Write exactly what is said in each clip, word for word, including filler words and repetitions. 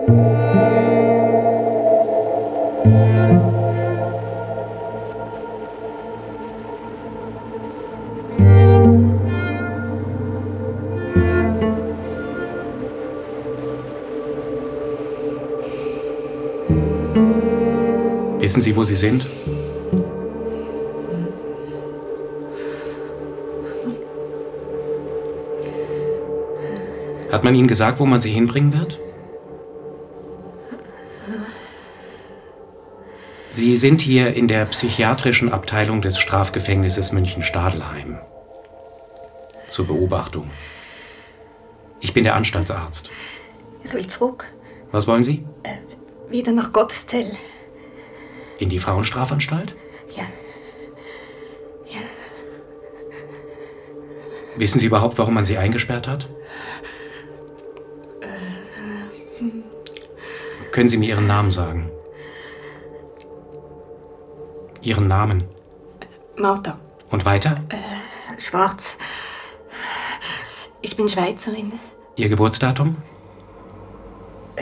Wissen Sie, wo Sie sind? Hat man Ihnen gesagt, wo man Sie hinbringen wird? Sie sind hier in der psychiatrischen Abteilung des Strafgefängnisses München-Stadelheim. Zur Beobachtung. Ich bin der Anstaltsarzt. Ich will zurück. Was wollen Sie? Äh, wieder nach Gotteszell. In die Frauenstrafanstalt? Ja. Ja. Wissen Sie überhaupt, warum man Sie eingesperrt hat? Äh, hm. Können Sie mir Ihren Namen sagen? Ihren Namen? Martha. Und weiter? Äh, Schwarz. Ich bin Schweizerin. Ihr Geburtsdatum? Äh.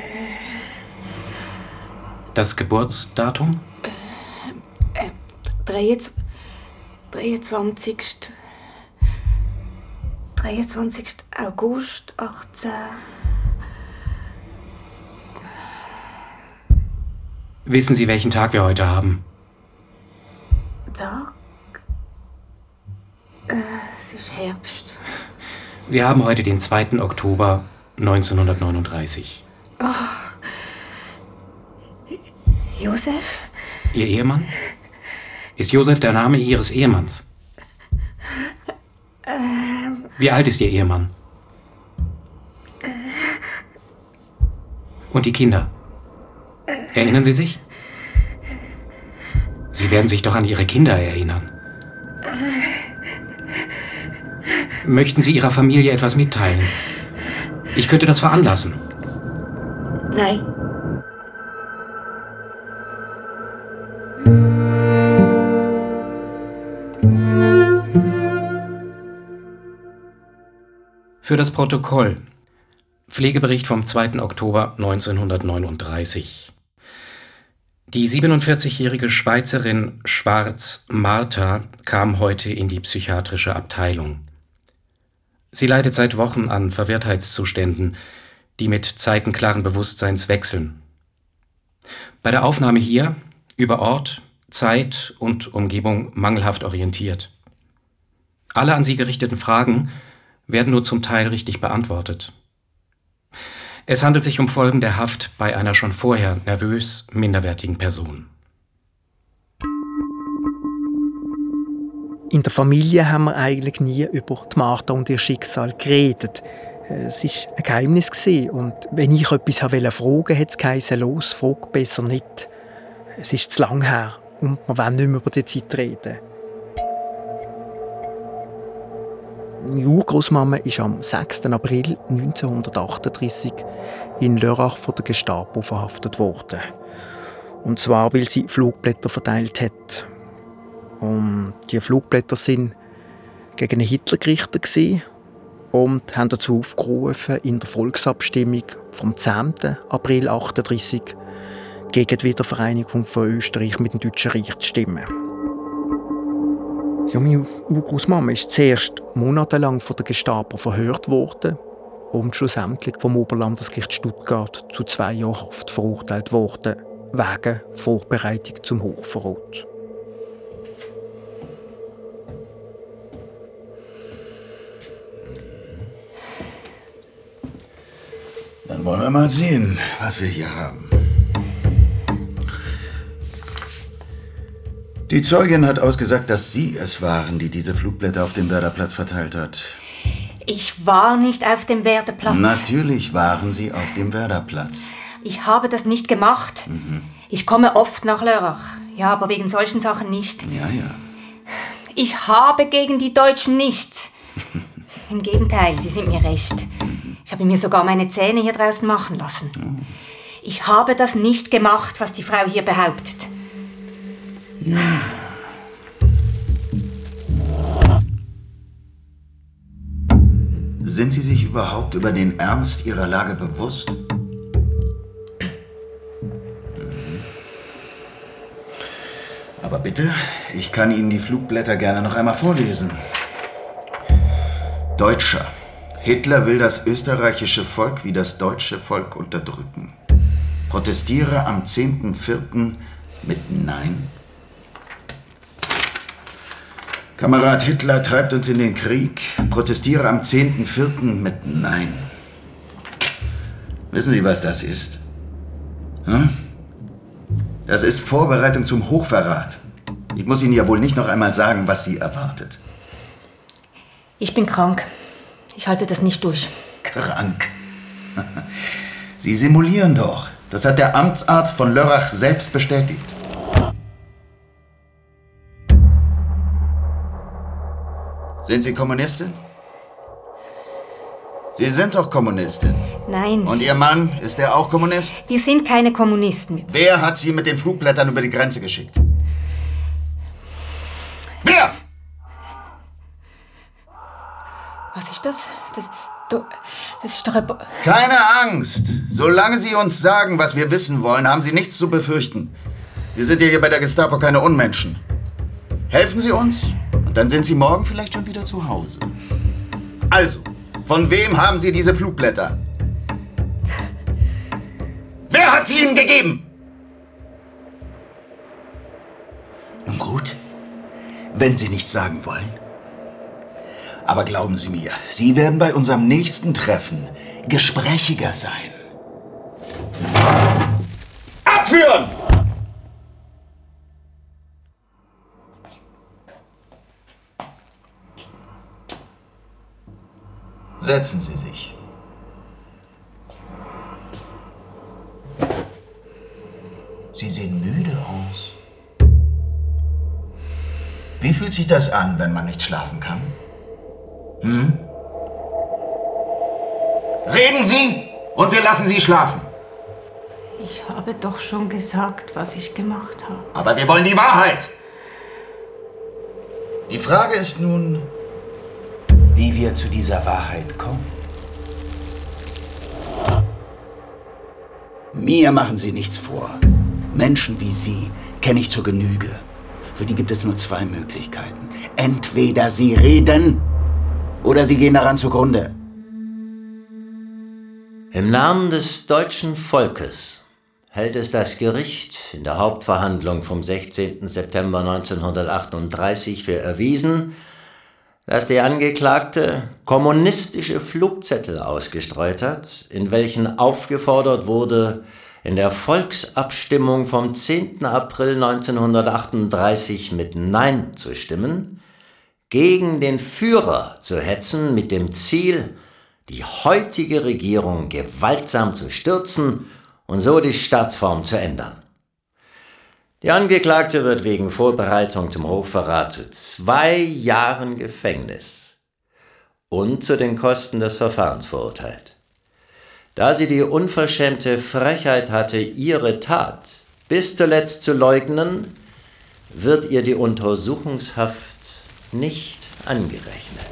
Das Geburtsdatum? Äh, äh, dreiundzwanzigsten August achtzehn. Wissen Sie, welchen Tag wir heute haben? Tag? Äh, es ist Herbst. Wir haben heute den zweiten Oktober neunzehnhundertneununddreißig. Oh. Josef? Ihr Ehemann? Ist Josef der Name Ihres Ehemanns? Ähm. Wie alt ist Ihr Ehemann? Äh. Und die Kinder? Äh. Erinnern Sie sich? Sie werden sich doch an Ihre Kinder erinnern. Möchten Sie Ihrer Familie etwas mitteilen? Ich könnte das veranlassen. Nein. Für das Protokoll. Pflegebericht vom zweiten Oktober neunzehnhundertneununddreißig. Die siebenundvierzigjährige Schweizerin Schwarz Martha kam heute in die psychiatrische Abteilung. Sie leidet seit Wochen an Verwirrtheitszuständen, die mit Zeiten klaren Bewusstseins wechseln. Bei der Aufnahme hier über Ort, Zeit und Umgebung mangelhaft orientiert. Alle an sie gerichteten Fragen werden nur zum Teil richtig beantwortet. Es handelt sich um Folgen der Haft bei einer schon vorher nervös minderwertigen Person. In der Familie haben wir eigentlich nie über die Martha und ihr Schicksal geredet. Es war ein Geheimnis und wenn ich etwas fragen wollte, hat es geheißen, los, frag besser nicht. Es ist zu lang her und wir wollen nicht mehr über die Zeit reden. Meine Urgroßmama ist am sechsten April neunzehnhundertachtunddreißig in Lörrach von der Gestapo verhaftet worden. Und zwar, weil sie Flugblätter verteilt hat. Und die Flugblätter sind gegen einen Hitler gerichtet und haben dazu aufgerufen, in der Volksabstimmung vom zehnten April achtunddreißig gegen die Wiedervereinigung von Österreich mit dem Deutschen Reich zu stimmen. Ja, meine Urgroßmama ist zuerst monatelang von der Gestapo verhört worden und schlussendlich vom Oberlandesgericht Stuttgart zu zwei Jahren Haft verurteilt worden, wegen Vorbereitung zum Hochverrat. Dann wollen wir mal sehen, was wir hier haben. Die Zeugin hat ausgesagt, dass Sie es waren, die diese Flugblätter auf dem Werderplatz verteilt hat. Ich war nicht auf dem Werderplatz. Natürlich waren Sie auf dem Werderplatz. Ich habe das nicht gemacht. Mhm. Ich komme oft nach Lörrach. Ja, aber wegen solchen Sachen nicht. Ja, ja. Ich habe gegen die Deutschen nichts. Im Gegenteil, sie sind mir recht. Ich habe mir sogar meine Zähne hier draußen machen lassen. Ich habe das nicht gemacht, was die Frau hier behauptet. Ja. Sind Sie sich überhaupt über den Ernst Ihrer Lage bewusst? bitte, ich kann Ihnen die Flugblätter gerne noch einmal vorlesen. Deutscher. Hitler will das österreichische Volk wie das deutsche Volk unterdrücken. Protestiere am zehnten vierten mit Nein. Kamerad Hitler treibt uns in den Krieg. Protestiere am zehnten vierten mit Nein. Wissen Sie, was das ist? Hm? Das ist Vorbereitung zum Hochverrat. Ich muss Ihnen ja wohl nicht noch einmal sagen, was Sie erwartet. Ich bin krank. Ich halte das nicht durch. Krank? Sie simulieren doch. Das hat der Amtsarzt von Lörrach selbst bestätigt. Sind Sie Kommunistin? Sie sind doch Kommunistin. Nein. Und Ihr Mann, ist er auch Kommunist? Wir sind keine Kommunisten. Wer hat Sie mit den Flugblättern über die Grenze geschickt? Wer? Was ist das? Das, du, das ist doch ein... Bo- Keine Angst. Solange Sie uns sagen, was wir wissen wollen, haben Sie nichts zu befürchten. Wir sind ja hier bei der Gestapo keine Unmenschen. Helfen Sie uns und dann sind Sie morgen vielleicht schon wieder zu Hause. Also, von wem haben Sie diese Flugblätter? Wer hat sie Ihnen gegeben? Nun gut, wenn Sie nichts sagen wollen. Aber glauben Sie mir, Sie werden bei unserem nächsten Treffen gesprächiger sein. Abführen! Setzen Sie sich. Sie sehen müde aus. Wie fühlt sich das an, wenn man nicht schlafen kann? Hm? Reden Sie und wir lassen Sie schlafen. Ich habe doch schon gesagt, was ich gemacht habe. Aber wir wollen die Wahrheit. Die Frage ist nun, wie wir zu dieser Wahrheit kommen. Mir machen Sie nichts vor. Menschen wie Sie kenne ich zur Genüge. Für die gibt es nur zwei Möglichkeiten. Entweder Sie reden oder Sie gehen daran zugrunde. Im Namen des deutschen Volkes hält es das Gericht in der Hauptverhandlung vom sechzehnten September neunzehnhundertachtunddreißig für erwiesen, dass die Angeklagte kommunistische Flugzettel ausgestreut hat, in welchen aufgefordert wurde, in der Volksabstimmung vom zehnten April neunzehnhundertachtunddreißig mit Nein zu stimmen, gegen den Führer zu hetzen mit dem Ziel, die heutige Regierung gewaltsam zu stürzen und so die Staatsform zu ändern. Die Angeklagte wird wegen Vorbereitung zum Hochverrat zu zwei Jahren Gefängnis und zu den Kosten des Verfahrens verurteilt. Da sie die unverschämte Frechheit hatte, ihre Tat bis zuletzt zu leugnen, wird ihr die Untersuchungshaft nicht angerechnet.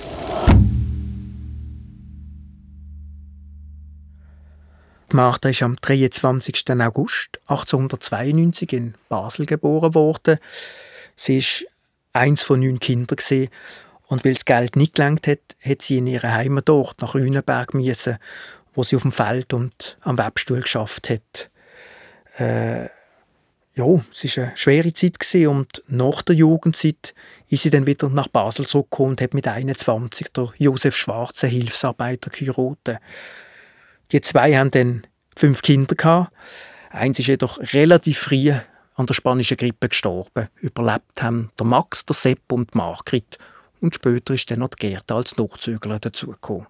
Martha ist am dreiundzwanzigsten August achtzehnhundertzweiundneunzig in Basel geboren worden. Sie war eins von neun Kindern und weil das Geld nicht gelangt hat, hat sie in ihrer Heimatort nach Rüneberg müssen, wo sie auf dem Feld und am Webstuhl geschafft hat. Äh, ja, es war eine schwere Zeit und nach der Jugendzeit ist sie dann wieder nach Basel zurückgekommen und hat mit einundzwanzig der Josef Schwarz, einen Hilfsarbeiter, geheiratet. Die zwei haben dann fünf Kinder gehabt. Eins ist jedoch relativ früh an der spanischen Grippe gestorben. Überlebt haben der Max, der Sepp und die Margrit. Und später ist dann noch die Gerda als Nachzügler dazugekommen.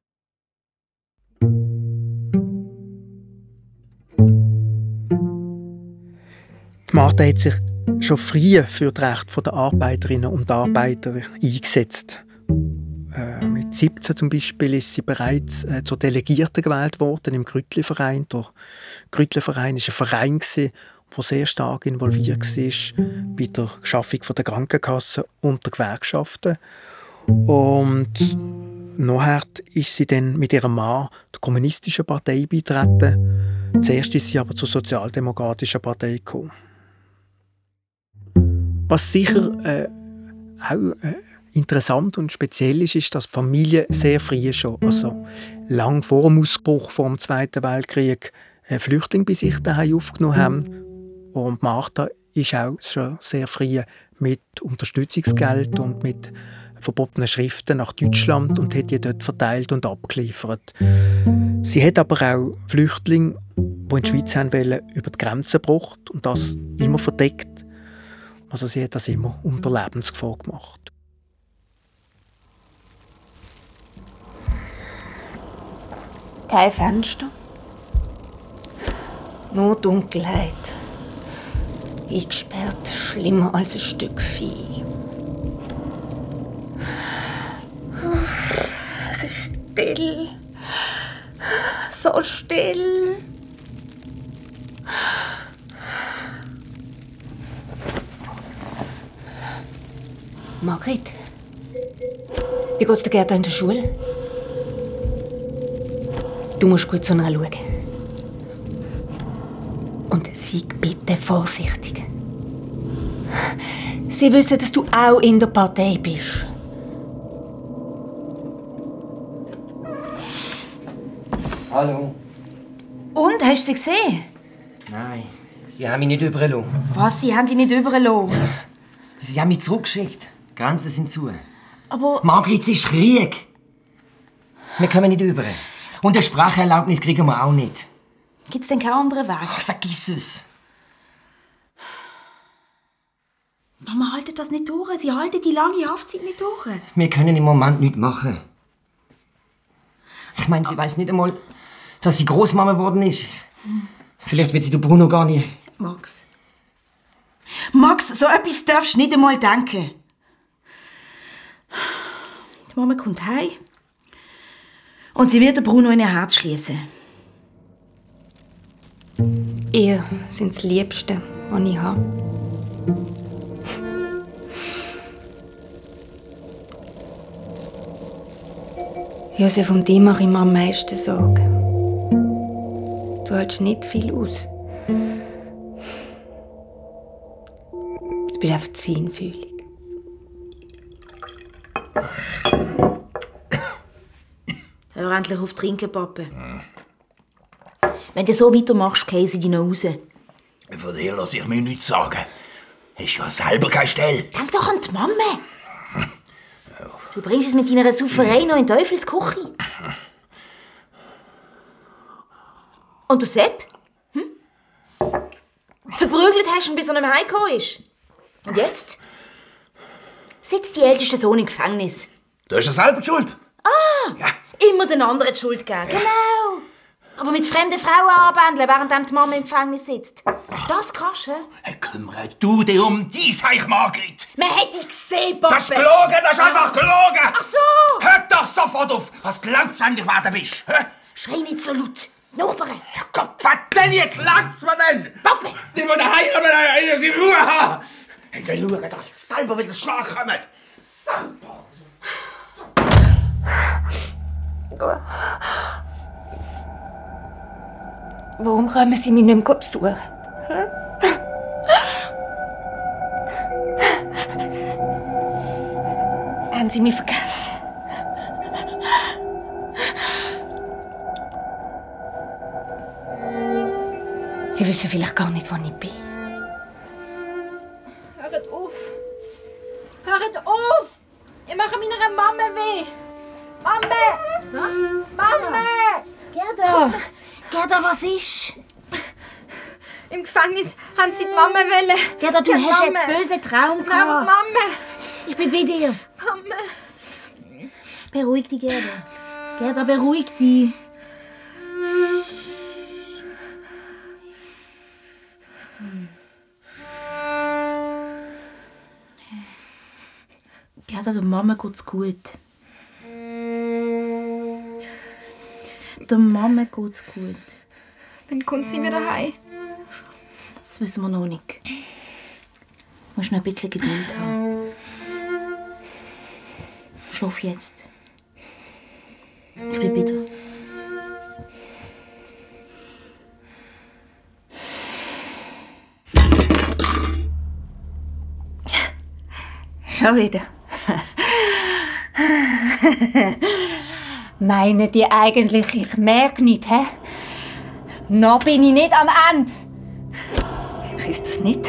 Martha hat sich schon früh für das Recht der Arbeiterinnen und Arbeiter eingesetzt. Äh, mit siebzehn zum Beispiel ist sie bereits äh, zur Delegierten gewählt worden im Grüttli-Verein. Der Grüttli-Verein war ein Verein, der sehr stark involviert war bei der Schaffung der Krankenkassen und der Gewerkschaften. Und nachher ist sie dann mit ihrem Mann der Kommunistischen Partei beigetreten. Zuerst ist sie aber zur Sozialdemokratischen Partei gekommen. Was sicher äh, auch äh, interessant und speziell ist, ist, dass Familien sehr früh schon, also lang vor dem Ausbruch vom Zweiten Weltkrieg, äh, Flüchtlinge bei sich daheim aufgenommen haben. Und Martha ist auch schon sehr früh mit Unterstützungsgeld und mit verbotenen Schriften nach Deutschland und hat die dort verteilt und abgeliefert. Sie hat aber auch Flüchtlinge, die in die Schweiz haben wollen, über die Grenzen gebracht und das immer verdeckt. Also sie hat das immer unter Lebensgefahr gemacht. Kein Fenster. Nur Dunkelheit. Eingesperrt, schlimmer als ein Stück Vieh. Es ist still. So still. Margrit, wie geht's der Gerda in der Schule? Du musst gut zu ihr schauen. Und sei bitte vorsichtig. Sie wissen, dass du auch in der Partei bist. Hallo. Und, hast du sie gesehen? Nein, sie haben mich nicht überlassen. Was, sie haben dich nicht überlassen? Sie haben mich zurückgeschickt. Die Grenzen sind zu. Aber... Margrit, es ist Krieg. Wir kommen nicht über. Und eine Spracherlaubnis kriegen wir auch nicht. Gibt's denn keinen anderen Weg? Ach, vergiss es. Mama, haltet das nicht durch. Sie halten die lange Haftzeit nicht durch. Wir können im Moment nichts machen. Ich meine, sie weiß nicht einmal, dass sie Großmama geworden ist. Vielleicht wird sie der Bruno gar nicht. Max. Max, so etwas darfst du nicht einmal denken. Die Mama kommt heim. Und sie wird den Bruno in ihr Herz schließen. Ihr sind das Liebste, was ich habe. Josef, um dich mache ich mir am meisten Sorgen. Du hältst nicht viel aus. Du bist einfach zu feinfühlig. Hör endlich auf trinken, Papa. Wenn du so weitermachst, gehen sie dich noch raus. Von dir lasse ich mir nichts sagen. Hast ja selber keine Stelle. Denk doch an die Mama. Du bringst es mit deiner Sauferei noch in Teufels Küche. Und der Sepp? Hm? Verprügelt hast du ihn, bis er nicht mehr heimgekommen ist. Und jetzt? Sitzt die älteste Sohn im Gefängnis. Du hast ja selber die Schuld. Ah! Ja. Immer den anderen die Schuld geben. Genau. Aber mit fremden Frauen anbändeln, während die Mama im Gefängnis sitzt. Das kannst du. Hey, kümmere du dich um dein Seich, Margrit. Man hätte dich gesehen, Papa. Das ist gelogen, das ist einfach gelogen. Ach so. Hör doch sofort auf. Was glaubst du eigentlich, wer du bist? Hä? Schrei nicht so laut. Nachbarn. Gott, was denn jetzt? Langt's mir denn? Papa. Nimm mir daheim, aber dass ich Ruhe habe. Hey, dann schau, dass selber wieder Schlag kommt. Warum kommen Sie mich nicht mehr besuchen? Hm? Haben Sie mich vergessen? Sie wissen vielleicht gar nicht, wo ich bin. Hört auf! Hört auf! Ihr macht meiner Mama weh! Mama! Mama! Gerda! Gerda, was ist? Im Gefängnis haben sie die Mama wollen. Gerda, du Sie hast Mama. einen bösen Traum Nein, gehabt. Mama! Ich bin bei dir. Mama! Beruhig dich, Gerda. Gerda, beruhig dich. Gerda, der Mama geht's gut. Der Mama geht's gut. Wann kommt sie wieder heim? Das wissen wir noch nicht. Du musst noch ein bisschen Geduld haben. Schlaf jetzt. Ich bin bei dir. Schon wieder. Meinen die eigentlich, ich merke nicht, hä? Noch bin ich nicht am Ende. Ich ist das nicht.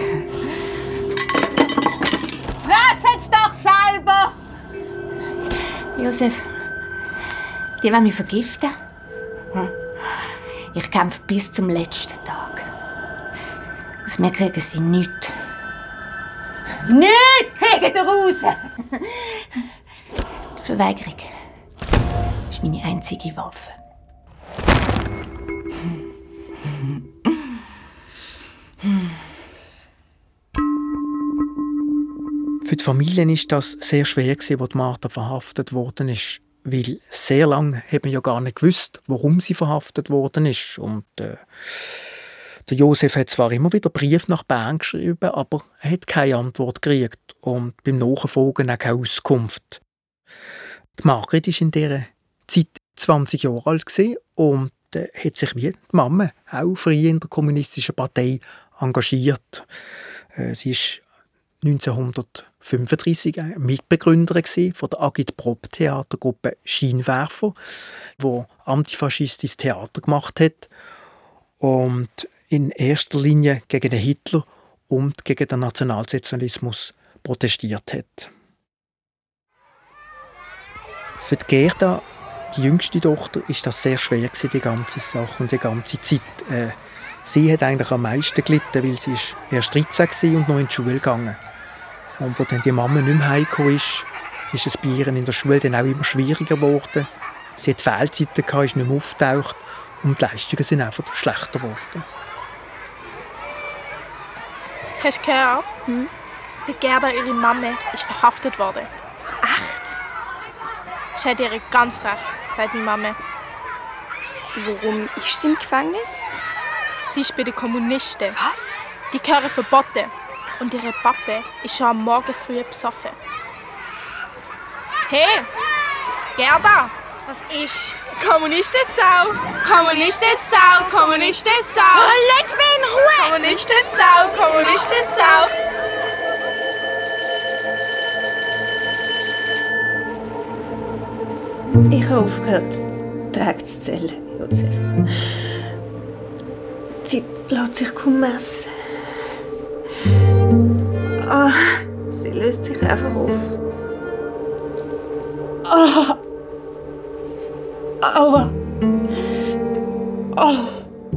Fressen's doch selber! Josef, die wollen mich vergiften? Hm. Ich kämpfe bis zum letzten Tag. Aus mir kriegen sie nichts. Nichts kriegen sie raus! Die Verweigerung ist meine einzige Waffe. Für die Familie war das sehr schwer, als Martha verhaftet worden ist. Weil sehr lange hat man ja gar nicht gewusst, warum sie verhaftet worden ist. Und äh, der Josef hat zwar immer wieder Brief nach Bern geschrieben, aber er hat keine Antwort gekriegt und beim Nachfolgen auch keine Auskunft. Die Margret war in dieser Zeit zwanzig Jahre alt und äh, hat sich wie die Mama auch früh in der kommunistischen Partei engagiert. Äh, sie ist neunzehnhundertfünfunddreissig Mitbegründerin von der Agit-Prop-Theatergruppe Scheinwerfer, die antifaschistisches Theater gemacht hat und in erster Linie gegen den Hitler und gegen den Nationalsozialismus protestiert hat. Für die Gerda, die jüngste Tochter, ist das sehr schwer gewesen, die ganze Sache und die ganze Zeit. Äh, sie hat eigentlich am meisten gelitten, weil sie ist erst dreizehn war und noch in die Schule gegangen. Und als dann die Mama nicht mehr heimgekommen ist, ist es bei ihr in der Schule dann auch immer schwieriger geworden. Sie hat Fehlzeiten gehabt, ist nicht mehr aufgetaucht und die Leistungen sind einfach schlechter geworden. Hast du gehört? Hm? Die Gerda, ihre Mama, ist verhaftet worden. Echt? Sie hat ihr ganz recht, sagt meine Mama. Warum ist sie im Gefängnis? Sie ist bei den Kommunisten. Was? Die gehören verboten. Und ihre Pappe ist schon am Morgen früh besoffen. Hey, Gerda! Was ist? Kommunistensau! Kommunistensau! Kommunistensau! Oh, lass mich in Ruhe! Kommunistensau! Kommunistensau! Ich habe aufgehört, Tage zu zählen, Josef. Die Zeit lässt sich kaum messen. Ah, sie löst sich einfach auf. Ah! Aua! Ah!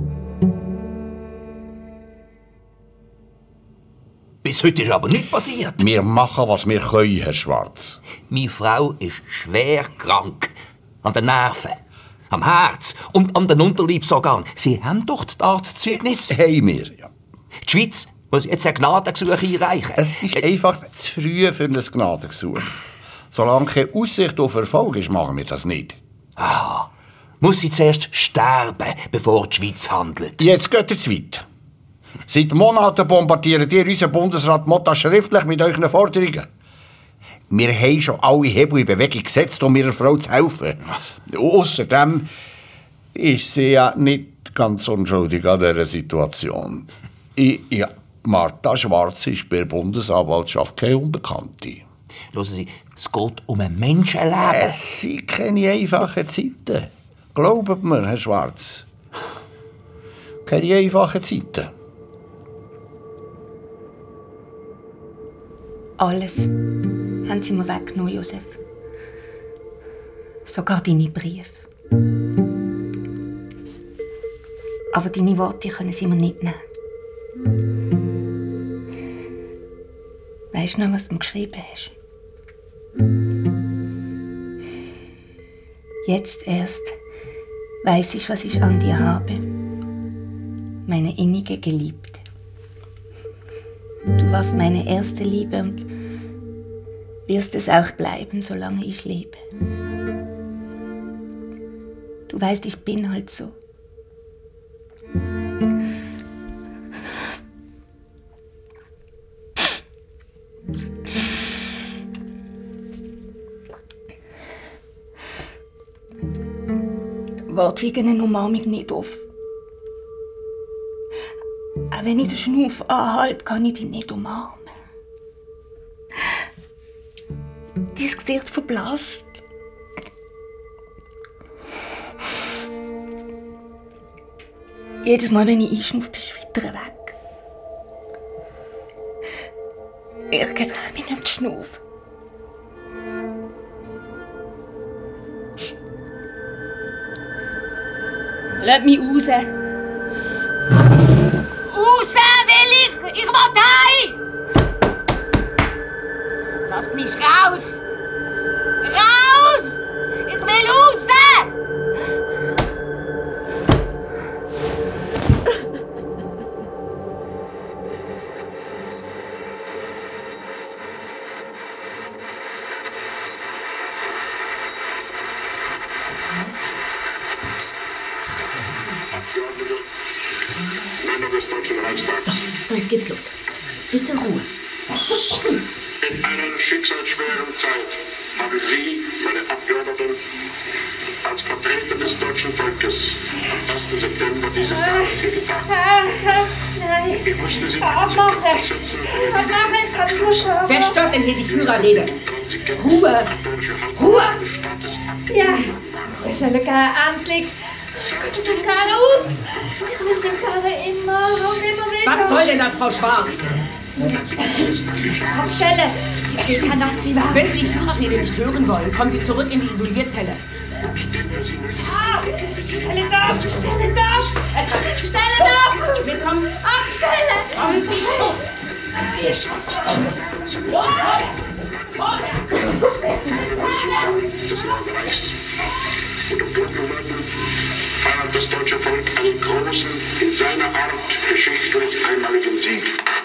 Bis heute ist aber nichts passiert. Wir machen, was wir können, Herr Schwarz. Meine Frau ist schwer krank. An den Nerven, am Herz und an den Unterleibsorganen. Sie haben doch das Arztzeugnis. Haben wir, ja. Die Schweiz muss jetzt ein Gnadengesuch einreichen. Es ist einfach zu früh für ein Gnadengesuch. Solange keine Aussicht auf Erfolg ist, machen wir das nicht. Ah, muss sie zuerst sterben, bevor die Schweiz handelt? Jetzt geht ihr zu weit. Seit Monaten bombardiert ihr unseren Bundesrat Motta schriftlich mit euren Forderungen. Wir haben schon alle Hebel in Bewegung gesetzt, um ihrer Frau zu helfen. Außerdem ist sie ja nicht ganz unschuldig an dieser Situation. Ich, ja, Martha Schwarz ist bei der Bundesanwaltschaft keine Unbekannte. Hören Sie, es geht um ein Menschenleben. Es sind keine einfachen Zeiten. Glaubt mir, Herr Schwarz. Keine einfachen Zeiten. Alles haben sie mir weggenommen, Josef. Sogar deine Briefe. Aber deine Worte können sie mir nicht nehmen. Weißt du noch, was du mir geschrieben hast? Jetzt erst weiß ich, was ich an dir habe. Meine innige Geliebte. Du warst meine erste Liebe und wirst es auch bleiben, solange ich lebe. Du weißt, ich bin halt so. Wart wegen einer Umarmung nicht auf. Auch wenn ich den Schnuff anhalte, kann ich dich nicht umarmen. dein Gesicht verblasst. Jedes Mal, wenn ich einschnaufe, bist du weiter weg. Ich getraue mich nicht zu schnaufen. Lass mich raus. Raus will ich! Ich will heim! Lass mich raus! Raus! Ich will raus! So, so, jetzt geht's los. Bitte Ruhe. In einer schicksalsschweren Zeit haben Sie, meine Abgeordneten, als Vertreter des deutschen Volkes am ersten September dieses Jahres hier getagt. Nein. Ich musste Sie Abmache. Abmache, ich kann es nicht schaffen. Wer stört denn hier die Führerrede? Ruhe! Ruhe! Ja, ich soll gar endlich. Ich will dem Karre aus. Ich will dem Karre immer und immer wieder. Was soll denn das, Frau Schwarz? Kopfstelle. Ich will kein Nazi werden. Wenn Sie die Führerrede nicht hören wollen, kommen Sie zurück in die Isolierzelle. Ah, stelle da! Stelle da! Stelle da! Wir kommen. Abstelle! Kommen Sie schon! des Neuen Reichs. Und um guten Worten feiert das deutsche Volk einen großen, in seiner Art geschichtlich einmaligen Sieg.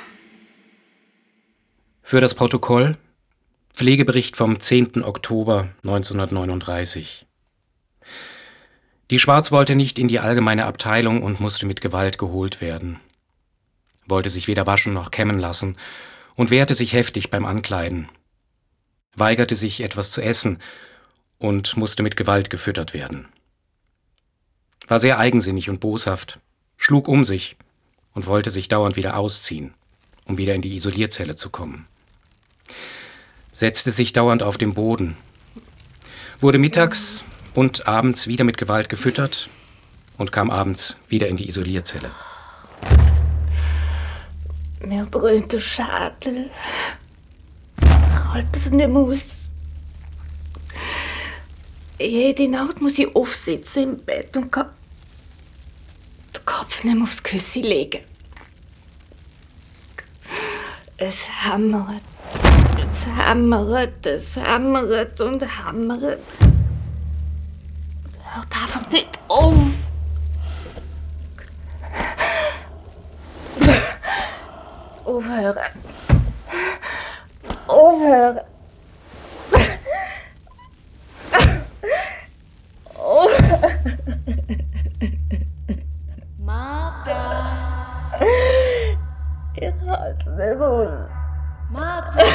Für das Protokoll Pflegebericht vom zehnten Oktober neunzehnhundertneununddreißig. Die Schwarz wollte nicht in die allgemeine Abteilung und musste mit Gewalt geholt werden. Wollte sich weder waschen noch kämmen lassen und wehrte sich heftig beim Ankleiden. Weigerte sich, etwas zu essen und musste mit Gewalt gefüttert werden. War sehr eigensinnig und boshaft, schlug um sich und wollte sich dauernd wieder ausziehen, um wieder in die Isolierzelle zu kommen. Setzte sich dauernd auf den Boden, wurde mittags und abends wieder mit Gewalt gefüttert und kam abends wieder in die Isolierzelle. Mir dröhnt der Schädel. Ich halte es nicht mehr aus. Jede Nacht muss ich aufsitzen im Bett und kann den Kopf nicht mehr aufs Kissen legen. Es hämmert, es hämmert, es hämmert und hämmert. Hört einfach nicht auf. Aufhören. Aufhören. Martha! Ich halte es nicht aus. Martha!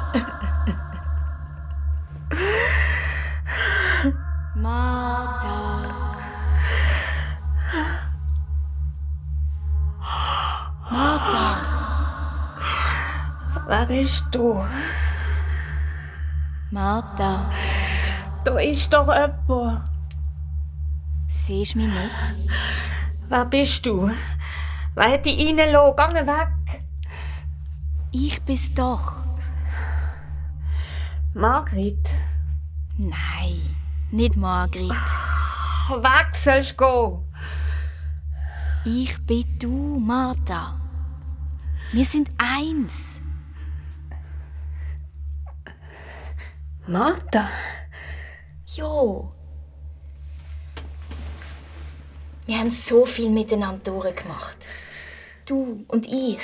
Martha! Martha! Wer bist du? Martha! Da ist doch jemand. Siehst du mich nicht? Wer bist du? Wer hat dich reingelassen? Geh weg! Ich bin's doch. Margrit? Nein, nicht Margrit. Weg sollst du gehen. Ich bin du, Martha. Wir sind eins. Martha? Jo. Wir haben so viel miteinander durchgemacht. Du und ich.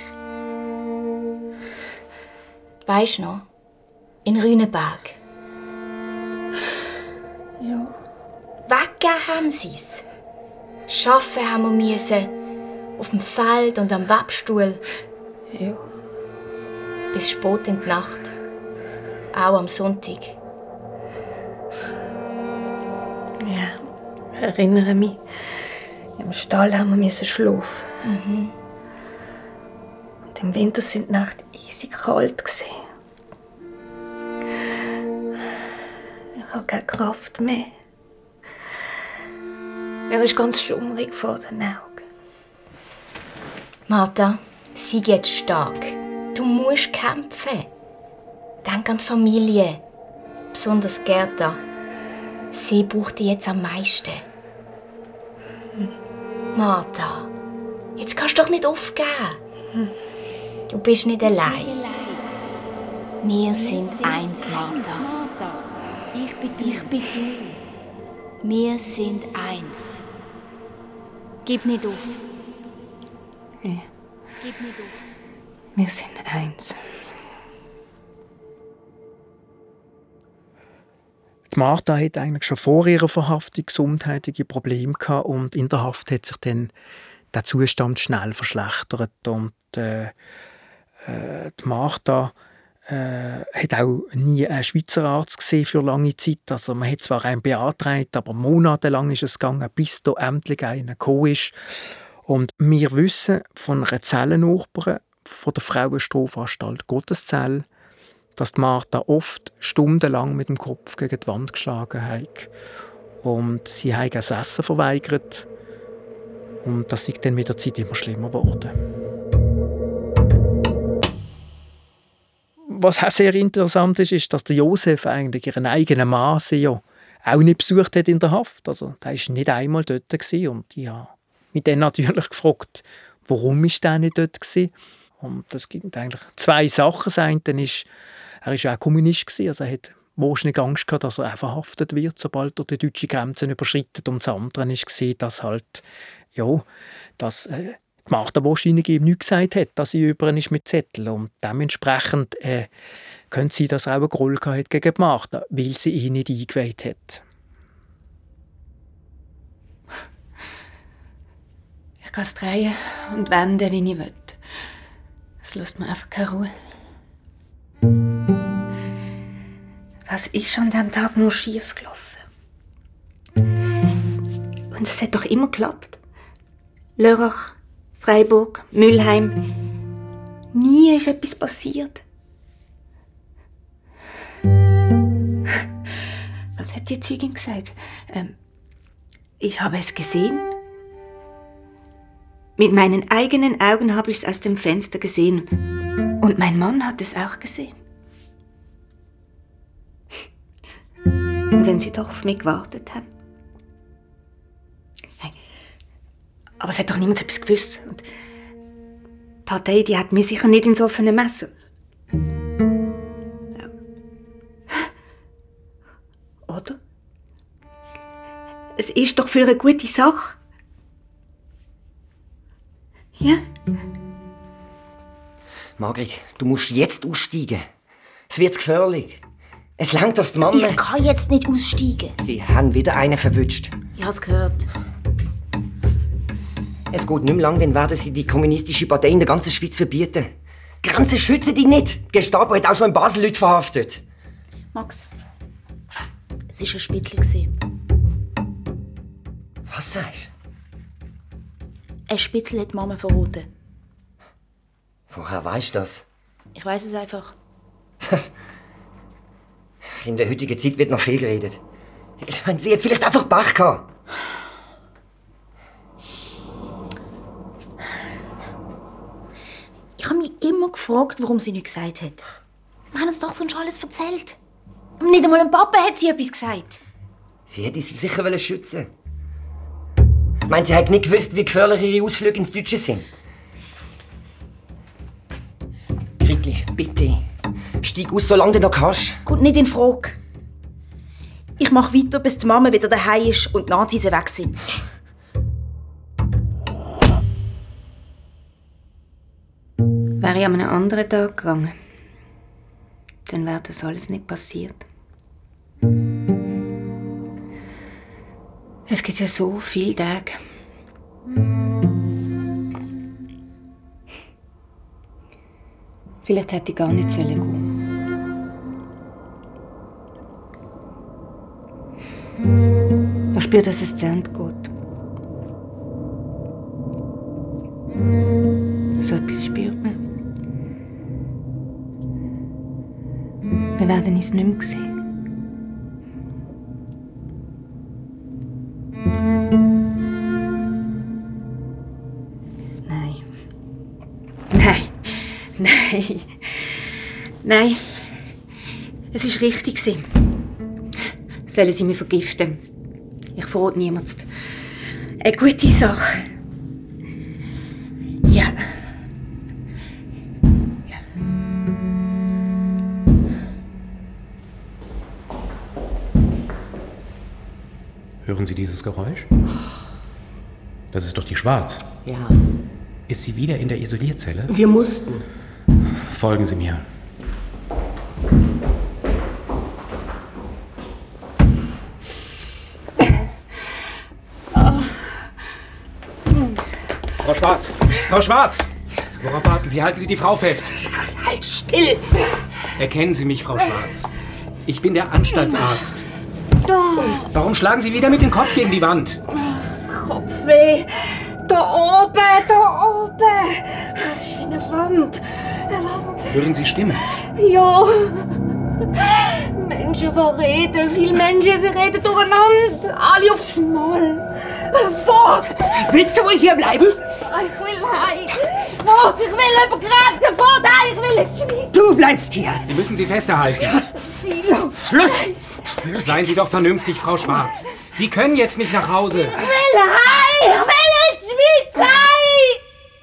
Weisst du noch? In Rüneberg. Ja. Weggehen haben sie's. Schaffen haben wir müssen. Auf dem Feld und am Webstuhl. Ja. Bis spät in die Nacht. Auch am Sonntag. Ja, erinnere mich. Im Stall haben wir schlafen. Mhm. Und im Winter sind die Nächte eisig kalt gewesen. keine Kraft mehr. Mir ist ganz schummrig vor den Augen. Martha, sei jetzt stark. Du musst kämpfen. Denk an die Familie. Besonders Gerda. Sie braucht dich jetzt am meisten. Martha, jetzt kannst du doch nicht aufgeben. Du bist nicht allein. Wir sind eins, Martha. Ich bin du. Ich bin du. Wir sind eins. Gib nicht auf. Ja. Gib nicht auf. Wir sind eins. Die Martha hatte eigentlich schon vor ihrer Verhaftung gesundheitliche Probleme gehabt und in der Haft hat sich dann der Zustand schnell verschlechtert. Und äh, äh, die Martha äh, hat auch nie einen Schweizer Arzt gesehen für lange Zeit. Also man hat zwar einen beantragt, aber monatelang ist es gegangen, bis da endlich einer gekommen ist. Und wir wissen von einer Zellennachbarin von der Frauenstrafanstalt Gotteszell, dass die Martha oft stundenlang mit dem Kopf gegen die Wand geschlagen hat. Und sie hat das Essen verweigert. Und das ist dann mit der Zeit immer schlimmer geworden. Was auch sehr interessant ist, ist, dass der Josef eigentlich ihren eigenen Mann ja auch nicht besucht hat in der Haft. Also, der war nicht einmal dort. Und ich habe mich dann natürlich gefragt, warum ist der nicht dort war. Und es gibt eigentlich zwei Sachen. Das eine ist, er war ja auch Kommunist, also er hat wahrscheinlich Angst gehabt, dass er auch verhaftet wird, sobald er die deutsche Grenze überschreitet. Und das andere war, dass halt, ja, dass äh, Martha wahrscheinlich eben nichts gesagt hat, dass sie über ihn ist mit Zettel. Und dementsprechend äh, könnte sie das auch einen Groll gehabt gegen Martha, weil sie ihn nicht eingeweiht hat. Ich kann es drehen und wenden, wie ich will. Es lässt mir einfach keine Ruhe. Was ist an diesem Tag nur schief gelaufen? Und es hat doch immer geklappt. Lörrach, Freiburg, Mülheim. Nie ist etwas passiert. Was hat die Zeugin gesagt? Ähm, ich habe es gesehen. Mit meinen eigenen Augen habe ich es aus dem Fenster gesehen. Und mein Mann hat es auch gesehen. Und wenn sie doch auf mich gewartet haben. Hey, aber es hat doch niemand etwas gewusst. Und die Partei, die hat mich sicher nicht ins offene Messer. Ja. Oder? Es ist doch für eine gute Sache. Ja? Margrit, du musst jetzt aussteigen. Es wird gefährlich. Es langt, dass die Mama... Ich kann jetzt nicht aussteigen. Sie haben wieder einen verwünscht. Ich habe es gehört. Es geht nicht mehr lang, dann werden sie die kommunistische Partei in der ganzen Schweiz verbieten. Grenzen schützen die nicht. Die Gestapo hat auch schon in Basel Leute verhaftet. Max, es war ein Spitzel. Was sagst du? Ein Spitzel hat die Mama verraten. Woher weisst du das? Ich weiss es einfach. In der heutigen Zeit wird noch viel geredet. Ich meine, sie hat vielleicht einfach Pech gehabt. Ich habe mich immer gefragt, warum sie nichts gesagt hat. Wir haben uns doch sonst alles erzählt. Und nicht einmal dem Papa hat sie etwas gesagt. Sie hätte sie sicher schützen wollen. Ich meine, sie hat nicht gewusst, wie gefährlich ihre Ausflüge ins Deutsche sind. Gritli, bitte. Steig aus, solange du noch kannst. Kommt nicht in Frage. Ich mache weiter, bis die Mama wieder daheim ist und die Nazis weg sind. Wäre ich an einem anderen Tag gegangen, dann wäre das alles nicht passiert. Es gibt ja so viele Tage. Vielleicht hätte ich gar nicht gehen sollen. Ich spüre, dass es zu Ende geht. So etwas spürt man. Wir werden uns nicht mehr sehen. Nein. Nein. Nein. Nein. Es war richtig. Sollen Sie mich vergiften? Ich verrate niemanden. Eine gute Sache. Ja. Ja. Hören Sie dieses Geräusch? Das ist doch die Schwarz. Ja. Ist sie wieder in der Isolierzelle? Wir mussten. Folgen Sie mir. Frau Schwarz! Frau Schwarz! Worauf warten Sie? Halten Sie die Frau fest! Halt still! Erkennen Sie mich, Frau Schwarz. Ich bin der Anstaltsarzt. Warum schlagen Sie wieder mit dem Kopf gegen die Wand? Kopfweh. Da oben, da oben. Das ist wie eine Wand. Eine Wand. Hören Sie Stimmen? Ja. Menschen, die reden. Viele Menschen, sie reden durcheinander. Alle aufs Mal. Fort! Willst du wohl hier bleiben? Ich will heim. Fort, ich will über Grenzen. Fort, ich will in die Schweiz. Du bleibst hier. Sie müssen sie festhalten. Silo. Schluss! Seien Sie doch vernünftig, Frau Schwarz. Sie können jetzt nicht nach Hause. Ich will heim. Ich will in die Schweiz heim.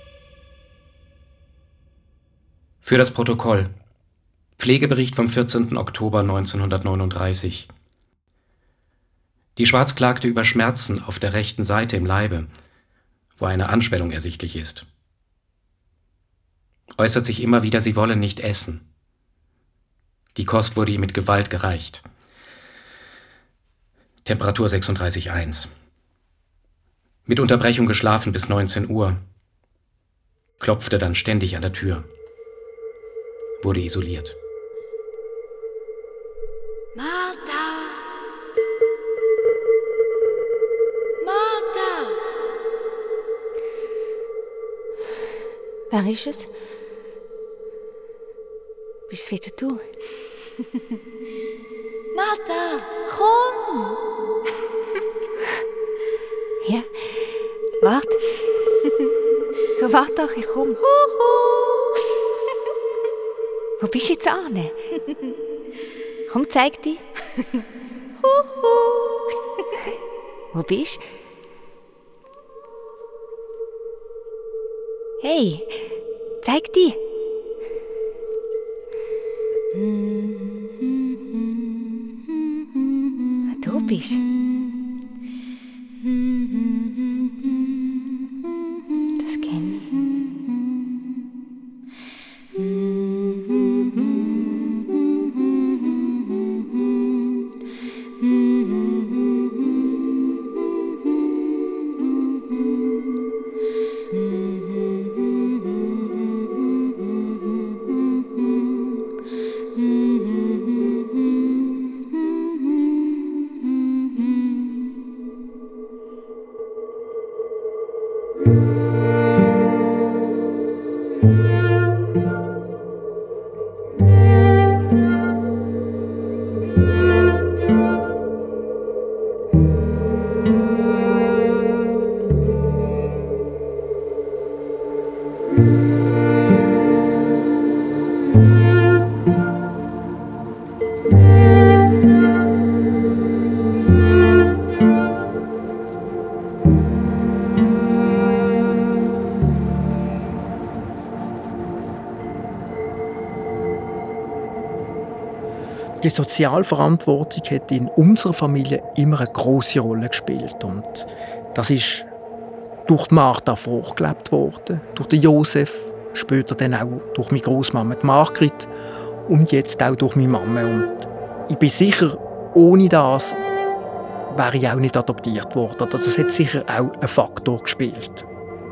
Für das Protokoll. Pflegebericht vom vierzehnten Oktober neunzehnhundertneununddreißig. Die Schwarz klagte über Schmerzen auf der rechten Seite im Leibe, wo eine Anschwellung ersichtlich ist. Äußert sich immer wieder, sie wolle nicht essen. Die Kost wurde ihr mit Gewalt gereicht. Temperatur sechsunddreißig Komma eins. Mit Unterbrechung geschlafen bis neunzehn Uhr. Klopfte dann ständig an der Tür. Wurde isoliert. Martha! Martha! Wer ist es? Bist es wieder du? Martha, komm! Ja, warte. So, warte doch, ich komm. Wo bist du jetzt, Anne? Komm, zeig dich. Wo bist du? Hey, zeig dich. Du bist. Das kenn ich. Die Sozialverantwortung hat in unserer Familie immer eine grosse Rolle gespielt. Und das ist durch die Martha vorgelebt worden, durch den Josef, später dann auch durch meine Großmama Margrit und jetzt auch durch meine Mama. Und ich bin sicher, ohne das wäre ich auch nicht adoptiert worden. Also es hat sicher auch einen Faktor gespielt.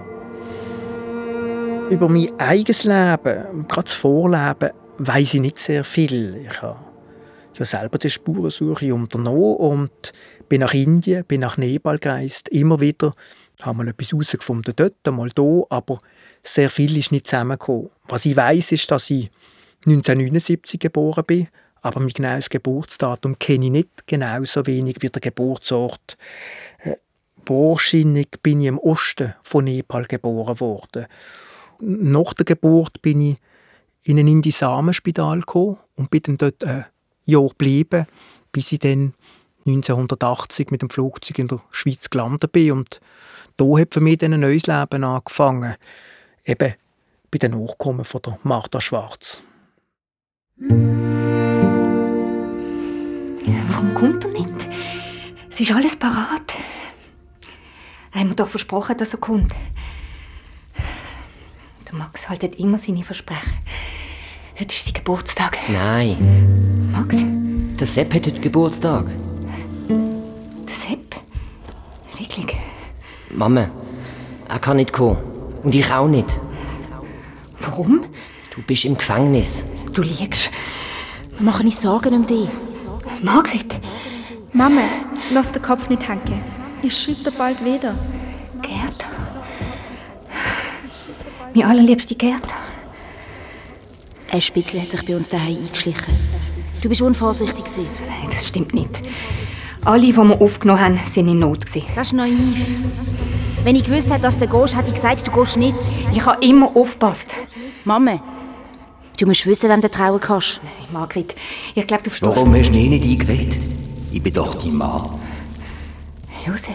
Über mein eigenes Leben, gerade das Vorleben, weiss ich nicht sehr viel. Ich habe ja selber die Spurensuche unternommen und bin nach Indien, bin nach Nepal gereist. Immer wieder habe mal etwas herausgefunden, dort, mal da, aber sehr viel ist nicht zusammengekommen. Was ich weiss, ist, dass ich neunzehnhundertneunundsiebzig geboren bin, aber mein genaues Geburtsdatum kenne ich nicht, genauso wenig wie der Geburtsort, Wahrscheinlich bin ich im Osten von Nepal geboren worden. Nach der Geburt bin ich in ein Indisamenspital gekommen und bin dann dort ein Jahr geblieben, bis ich dann neunzehnhundertachtzig mit dem Flugzeug in der Schweiz gelandet bin. Und da hat für mich dann ein neues Leben angefangen. Eben bei den Nachkommen von der Martha Schwarz. Warum kommt er nicht? Es ist alles parat. Er hat mir doch versprochen, dass er kommt. Der Max haltet immer seine Versprechen. Heute ist sein Geburtstag. Nein. Max? Der Sepp hat heute Geburtstag. Der Sepp? Wirklich? Mama, er kann nicht kommen. Und ich auch nicht. Warum? Du bist im Gefängnis. Du liegst. Wir machen uns Sorgen um dich. Margret? Mama, lass den Kopf nicht hängen. Ich schreibe dir bald wieder. Gerda? Meine allerliebste Gerda? Ein Spitzel hat sich bei uns daheim eingeschlichen. Du bist unvorsichtig gewesen. Nein, das stimmt nicht. Alle, die wir aufgenommen haben, waren in Not. Das ist naiv. Wenn ich gewusst hätte, dass du gehst, hätte ich gesagt, du gehst nicht. Ich habe immer aufgepasst. Mama, du musst wissen, wem du trauen kannst. Nein, Margret, ich glaube, du verstehst... Warum hast du mich nicht eingeweiht? Ich bin doch dein Mann. Josef.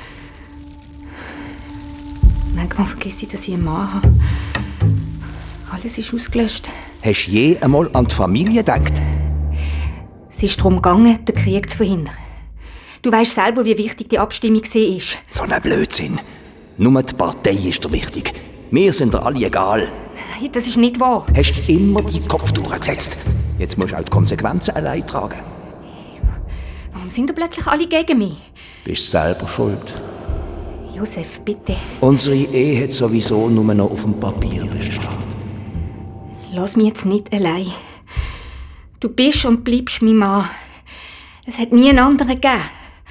Manchmal vergesse ich, dass ich einen Mann habe. Alles ist ausgelöscht. Hast du je einmal an die Familie gedacht? Es ist darum gegangen, den Krieg zu verhindern. Du weißt selber, wie wichtig die Abstimmung war. So ein Blödsinn. Nur die Partei ist dir wichtig. Wir sind dir alle egal. Nein, das ist nicht wahr. Hast du immer die Kopf durchgesetzt. Jetzt musst du auch die Konsequenzen allein tragen. Warum sind da plötzlich alle gegen mich? Bist selber schuld. Josef, bitte. Unsere Ehe hat sowieso nur noch auf dem Papier bestanden. Lass mich jetzt nicht allein. Du bist und bleibst mein Mann. Es hat nie einen anderen gegeben.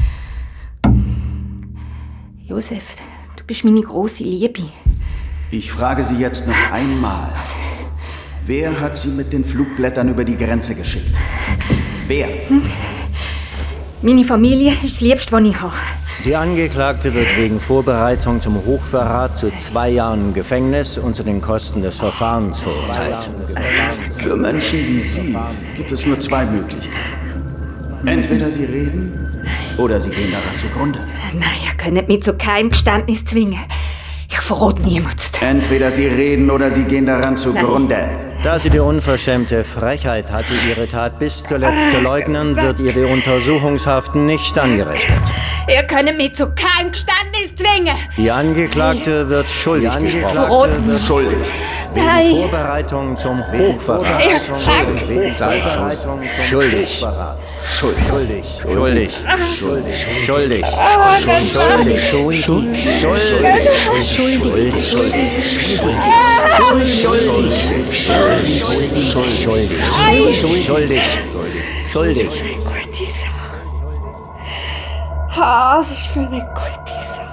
Josef, du bist meine grosse Liebe. Ich frage Sie jetzt noch einmal. Wer hat Sie mit den Flugblättern über die Grenze geschickt? Wer? Hm? Meine Familie ist das Liebste, was ich habe. Die Angeklagte wird wegen Vorbereitung zum Hochverrat zu zwei Jahren Gefängnis und zu den Kosten des Verfahrens verurteilt. Für Menschen wie Sie gibt es nur zwei Möglichkeiten. Entweder Sie reden oder Sie gehen daran zugrunde. Nein, ihr könnt mich zu keinem Geständnis zwingen. Ich verrate niemanden. Entweder Sie reden oder Sie gehen daran zugrunde. Da sie die unverschämte Frechheit hatte, ihre Tat bis zuletzt zu leugnen, wird ihr die Untersuchungshaft nicht angerechnet. Ihr könnt mich zu keinem Geständnis zwingen. Die Angeklagte wird schuldig gesprochen. Verrate Schuldig. Nein. Wegen Vorbereitung zum Hochverrat. Schuldig. Wegen Vorbereitung zum Schuldig. Hochverrat. Schuldig. Schuldig. Schuldig. Schuldig. Schuldig. Schuldig. Schuldig. Schuldig. Schuldig. Schuldig. Schuldig. Gute Sache. Ah, das ist für eine gute Sache.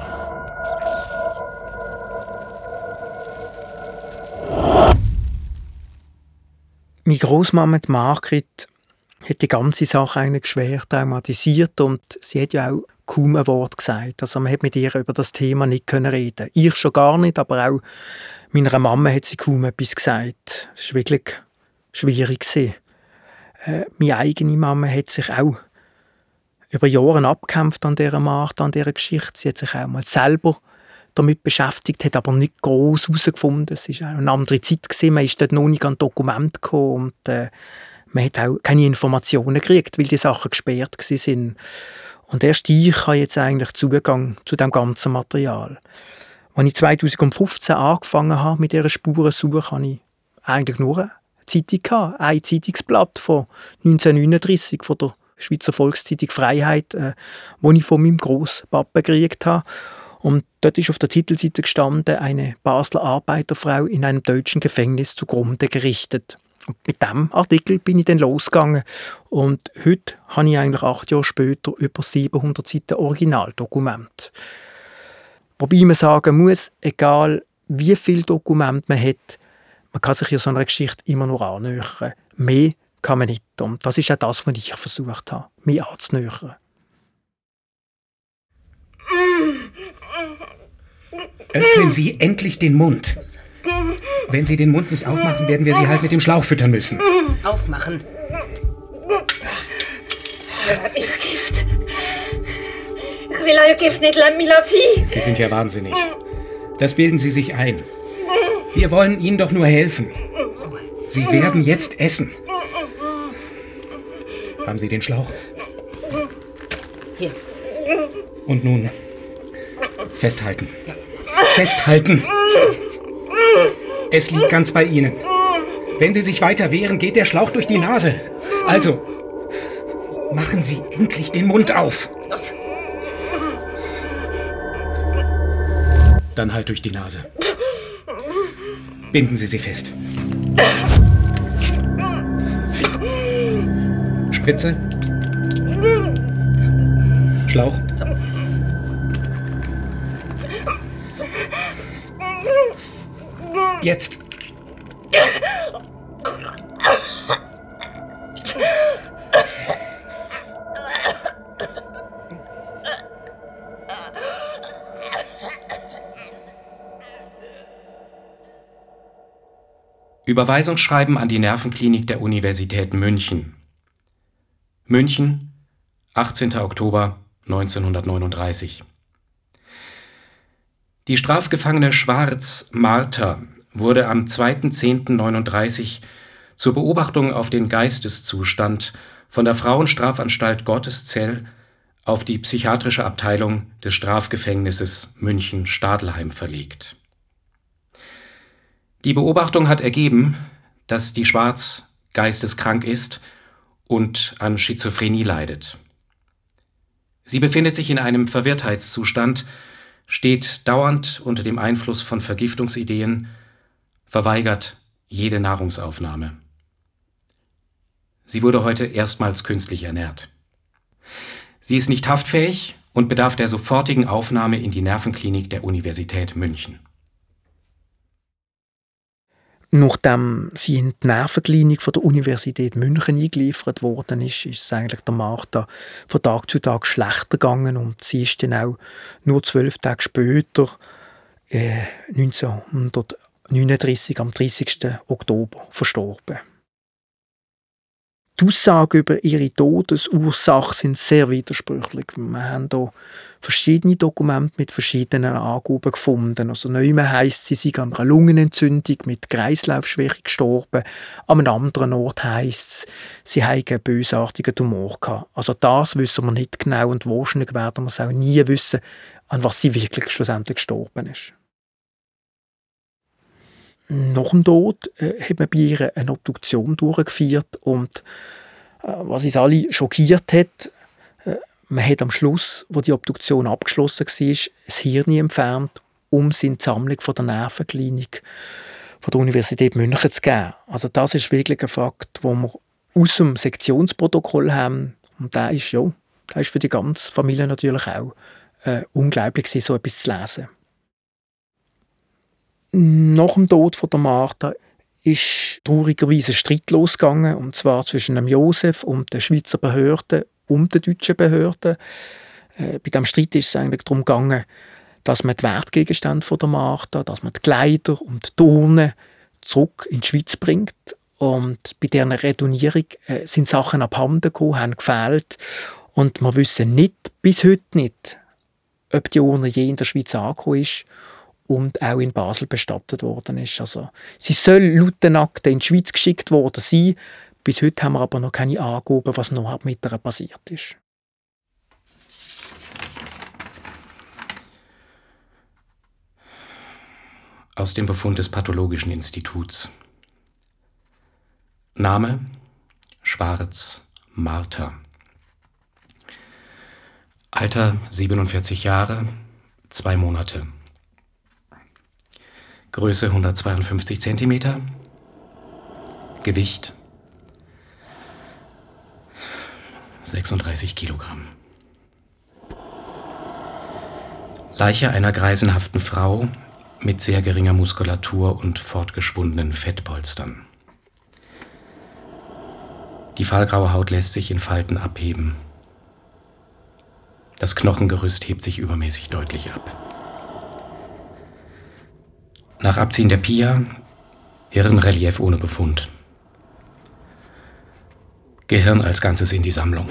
Meine Großmama, die Margret, hat die ganze Sache eigentlich schwer traumatisiert und sie hat ja auch kaum ein Wort gesagt. Also man hat mit ihr über das Thema nicht reden. Ich schon gar nicht, aber auch meiner Mama hat sie kaum etwas gesagt. Es war wirklich schwierig. Äh, meine eigene Mama hat sich auch über Jahre abgekämpft an dieser Markt, an dieser Geschichte. Sie hat sich auch mal selber damit beschäftigt, hat aber nicht gross herausgefunden. Es war auch eine andere Zeit gewesen. Man ist dort noch nicht an Dokumente gekommen und äh, man hat auch keine Informationen gekriegt, weil die Sachen gesperrt waren. Und erst ich habe jetzt eigentlich Zugang zu dem ganzen Material. Als ich zweitausendfünfzehn angefangen habe mit dieser Spurensuche, hatte ich eigentlich nur eine Zeitung gehabt, ein Zeitungsblatt von neunzehnhundertneununddreissig von der Schweizer Volkszeitung Freiheit, äh, wo ich von meinem Grosspapa gekriegt habe. Und dort ist auf der Titelseite gestanden, eine Basler Arbeiterfrau in einem deutschen Gefängnis zugrunde gerichtet. Und mit diesem Artikel bin ich dann losgegangen. Und heute habe ich eigentlich acht Jahre später über siebenhundert Seiten Originaldokumente. Wobei man sagen muss, egal wie viele Dokumente man hat, man kann sich ja so einer Geschichte immer noch annähern. Mehr kann man nicht. Und das ist auch das, was ich versucht habe, mich anzunähern. Mm. Öffnen Sie endlich den Mund. Wenn Sie den Mund nicht aufmachen, werden wir Sie halt mit dem Schlauch füttern müssen. Aufmachen. Ich vergift. Ich will euer Gift nicht, lasst mich sein. Sie sind ja wahnsinnig. Das bilden Sie sich ein. Wir wollen Ihnen doch nur helfen. Sie werden jetzt essen. Haben Sie den Schlauch? Hier. Und nun festhalten. Festhalten! Es liegt ganz bei Ihnen. Wenn Sie sich weiter wehren, geht der Schlauch durch die Nase. Also, machen Sie endlich den Mund auf. Los. Dann halt durch die Nase. Binden Sie sie fest. Spritze. Schlauch. So. Jetzt. Überweisungsschreiben an die Nervenklinik der Universität München. München, achtzehnter Oktober neunzehnhundertneununddreißig. Die Strafgefangene Schwarz, Martha, wurde am zweiter zehnter neununddreißig zur Beobachtung auf den Geisteszustand von der Frauenstrafanstalt Gotteszell auf die psychiatrische Abteilung des Strafgefängnisses München-Stadelheim verlegt. Die Beobachtung hat ergeben, dass die Schwarz geisteskrank ist und an Schizophrenie leidet. Sie befindet sich in einem Verwirrtheitszustand, steht dauernd unter dem Einfluss von Vergiftungsideen, verweigert jede Nahrungsaufnahme. Sie wurde heute erstmals künstlich ernährt. Sie ist nicht haftfähig und bedarf der sofortigen Aufnahme in die Nervenklinik der Universität München. Nachdem sie in die Nervenklinik von der Universität München eingeliefert worden ist, ist es eigentlich der Martha von Tag zu Tag schlechter gegangen und sie ist dann auch nur zwölf Tage später, äh, neunzehnhundertneununddreißig, am dreißigsten Oktober, verstorben. Die Aussagen über ihre Todesursache sind sehr widersprüchlich. Wir haben hier verschiedene Dokumente mit verschiedenen Angaben gefunden. Also neumal heisst, sie sei an einer Lungenentzündung mit Kreislaufschwäche gestorben. An einem anderen Ort heisst es, sie habe einen bösartigen Tumor gehabt. Also das wissen wir nicht genau und wahrscheinlich werden wir es auch nie wissen, an was sie wirklich schlussendlich gestorben ist. Nach dem Tod äh, hat man bei ihr eine Obduktion durchgeführt und äh, was uns alle schockiert hat, äh, man hat am Schluss, wo die Obduktion abgeschlossen war, das Hirn entfernt, um es in die Sammlung von der Nervenklinik von der Universität München zu geben. Also das ist wirklich ein Fakt, den wir aus dem Sektionsprotokoll haben und der ist, ja, der ist für die ganze Familie natürlich auch äh, unglaublich, so etwas zu lesen. Nach dem Tod von der Martha ist traurigerweise ein Streit losgegangen, und zwar zwischen dem Josef und den Schweizer Behörden und den deutschen Behörden. Äh, bei diesem Streit ist es eigentlich darum gegangen, dass man die Wertgegenstände von der Martha, dass man die Kleider und die Turnen zurück in die Schweiz bringt. Und bei dieser Retournierung äh, sind Sachen abhanden gekommen, haben gefehlt. Und wir wissen nicht, bis heute nicht, ob die Urne je in der Schweiz angekommen ist und auch in Basel bestattet worden ist. Also, sie soll laut den Akten in die Schweiz geschickt worden sein. Bis heute haben wir aber noch keine Angaben, was noch mit ihr passiert ist. Aus dem Befund des Pathologischen Instituts. Name: Schwarz, Martha. Alter: siebenundvierzig Jahre, zwei Monate. Größe hundertzweiundfünfzig Zentimeter. Gewicht sechsunddreißig Kilogramm. Leiche einer greisenhaften Frau mit sehr geringer Muskulatur und fortgeschwundenen Fettpolstern. Die fahlgraue Haut lässt sich in Falten abheben. Das Knochengerüst hebt sich übermäßig deutlich ab. Nach Abziehen der Pia, Hirnrelief ohne Befund. Gehirn als Ganzes in die Sammlung.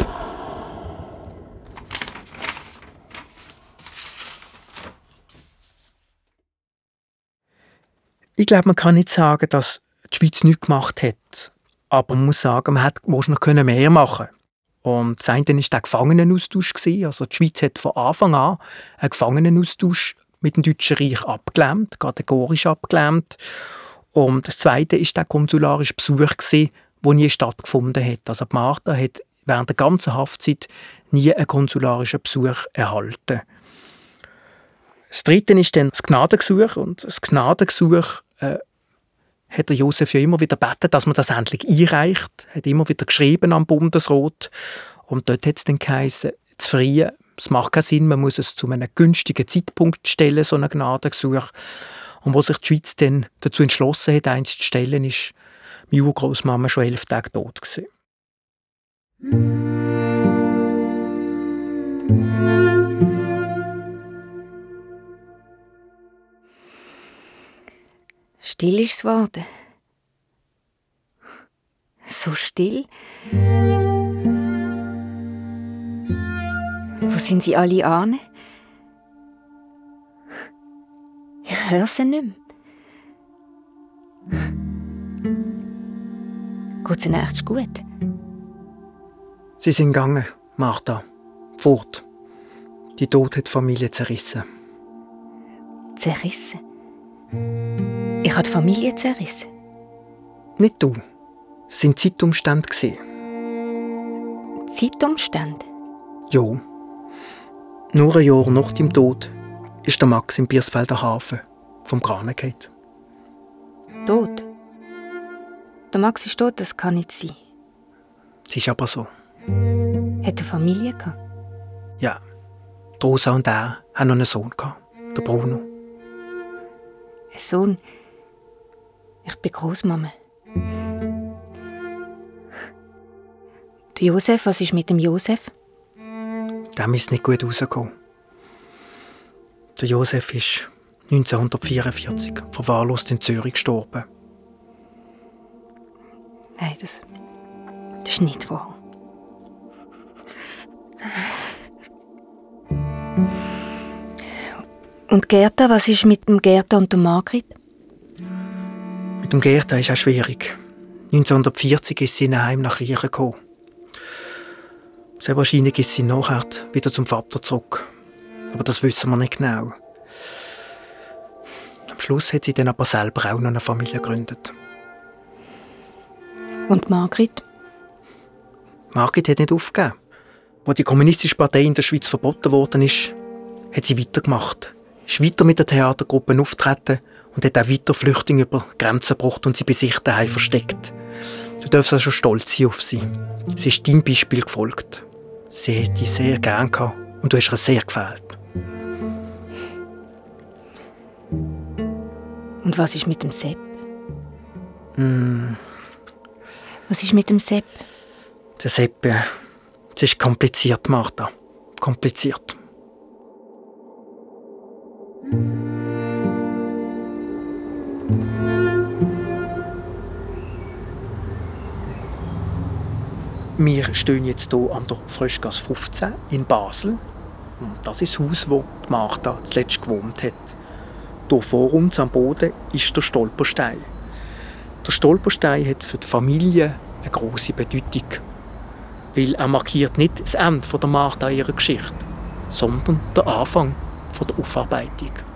Ich glaube, man kann nicht sagen, dass die Schweiz nichts gemacht hat. Aber man muss sagen, man hätte wahrscheinlich mehr machen können. Und das eine war der Gefangenenaustausch. Also die Schweiz hat von Anfang an einen Gefangenenaustausch mit dem Deutschen Reich abgelehnt, kategorisch abgelehnt. Und das zweite war der konsularische Besuch, der nie stattgefunden hat. Also Martha hat während der ganzen Haftzeit nie einen konsularischen Besuch erhalten. Das dritte ist dann das Gnadengesuch. Und das Gnadengesuch äh, hat der Josef ja immer wieder gebeten, dass man das endlich einreicht. Er hat immer wieder geschrieben am Bundesrat. Und dort hat es dann geheißen, zu Frieden, es macht keinen Sinn, man muss es zu einem günstigen Zeitpunkt stellen, so ein Gnadengesuch. Und wo sich die Schweiz dann dazu entschlossen hat, eins zu stellen, ist meine Urgroßmama schon elf Tage tot gewesen. Still ist es geworden. So still. Wo sind sie alle an? Ich höre sie nicht mehr. Geht es ihnen echt gut? Sie sind gegangen, Martha. Fort. Die Tod hat die Familie zerrissen. Zerrissen? Ich habe die Familie zerrissen? Nicht du. Es waren Zeitumstände. Zeitumstände? Ja. Nur ein Jahr nach dem Tod ist der Max im Biersfelder Hafen vom Kran gefallen. Tot? Der Max ist tot, das kann nicht sein. Es ist aber so. Hat er eine Familie gehabt? Ja. Die Rosa und er haben noch einen Sohn gehabt, der Bruno. Ein Sohn? Ich bin Großmama. Der Josef, was ist mit dem Josef? Dem ist nicht gut rausgekommen. Der Josef ist neunzehnhundertvierundvierzig verwahrlost in Zürich gestorben. Nein, das, das ist nicht wahr. Und Gerda, was ist mit dem Gerda und der Margrit? Mit dem Gerda ist auch schwierig. neunzehnhundertvierzig ist sie in ein Heim nach Riechen gekommen. Sehr wahrscheinlich ist sie nachher wieder zum Vater zurück. Aber das wissen wir nicht genau. Am Schluss hat sie dann aber selber auch noch eine Familie gegründet. Und Margrit? Margrit hat nicht aufgegeben. Als die kommunistische Partei in der Schweiz verboten worden ist, hat sie weitergemacht. Ist weiter mit der Theatergruppe auftreten und hat auch weiter Flüchtlinge über Grenzen gebracht und sie bei sich daheim versteckt. Du darfst also stolz sein auf sie. Sie ist deinem Beispiel gefolgt. Sie hat dich sehr gern gehabt und du hast ihr sehr gefällt. Und was ist mit dem Sepp? Mm. Was ist mit dem Sepp? Der Sepp, äh, es ist kompliziert, Martha. Kompliziert. Wir stehen jetzt hier an der Fröschgasse fünfzehn in Basel. Und das ist das Haus, wo die Martha zuletzt gewohnt hat. Hier vor uns am Boden ist der Stolperstein. Der Stolperstein hat für die Familie eine grosse Bedeutung. Weil er markiert nicht das Ende der Martha ihrer Geschichte, sondern den Anfang der Aufarbeitung.